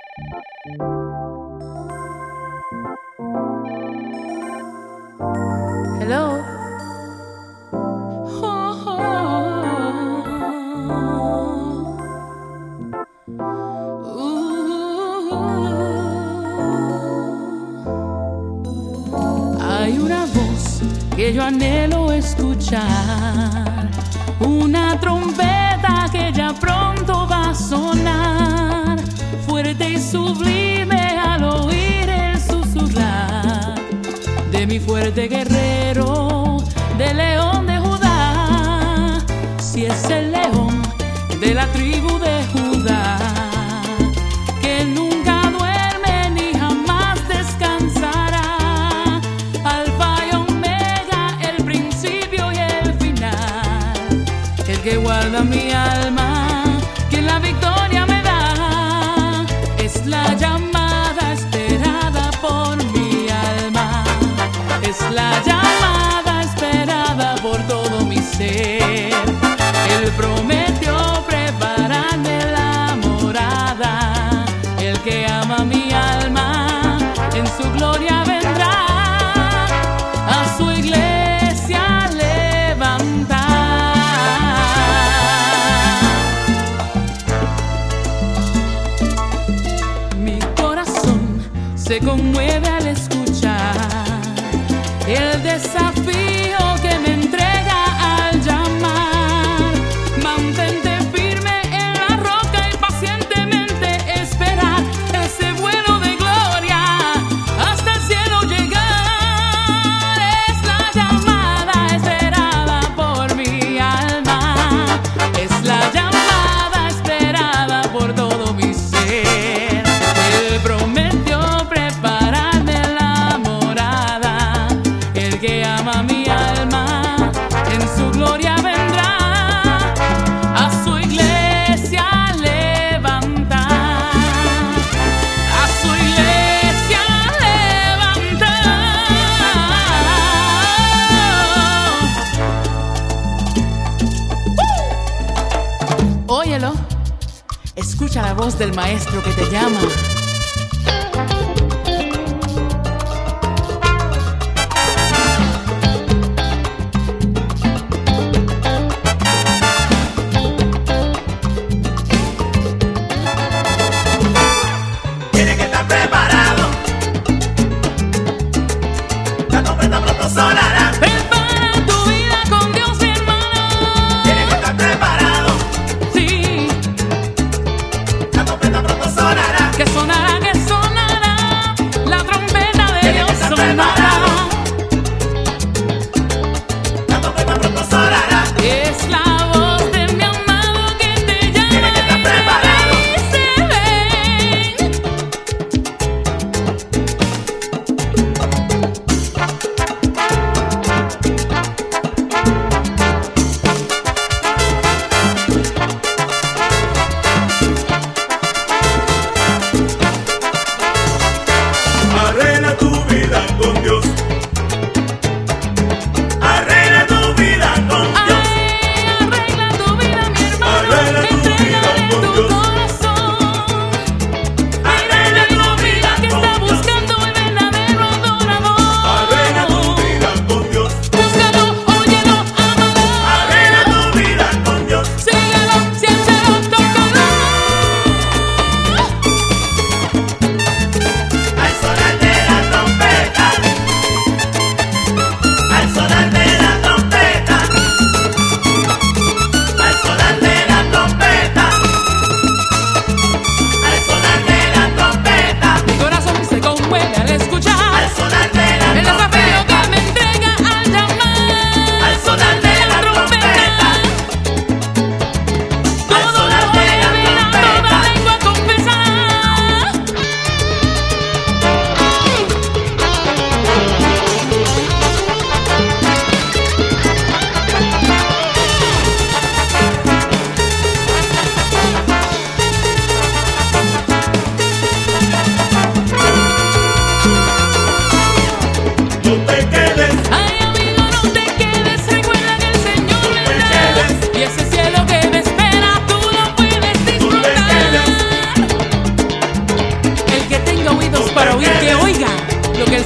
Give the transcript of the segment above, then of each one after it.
Hello. Hay una voz que yo anhelo escuchar, una trompeta que ya pronto va a sonar, fuerte y sublime al oír el susurrar de mi fuerte guerrero, de león de Judá. Si es el león de la tribu de Judá, que nunca duerme ni jamás descansará, alfa y omega, el principio y el final, el que guarda mi alma, quien la victoria me da, es la llamada esperada por mi alma, es la llamada esperada por todo mi ser. Él prometió prepararme la morada, el que ama mi alma en su gloria vendrá a su iglesia levantar. Mi corazón se conmueve al escuchar el desafío que me entrega al llamar. Mantente firme en la roca y pacientemente esperar ese vuelo de gloria hasta el cielo llegar. Es la llamada esperada por mi alma, es la llamada esperada por todo mi ser. Él prometió prepararme la morada, el que ama mi alma en su gloria vendrá a su iglesia levantar, a su iglesia levantar. Óyelo, escucha la voz del maestro que te llama. Tiene que estar preparado, la trompeta pronto sonará. Prepara tu vida con Dios, mi hermano. Tiene que estar preparado, Sí, la trompeta pronto sonará. que sonará.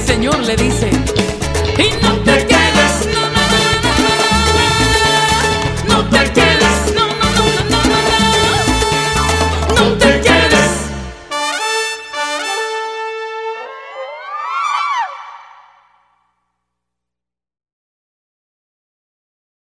Señor le dice: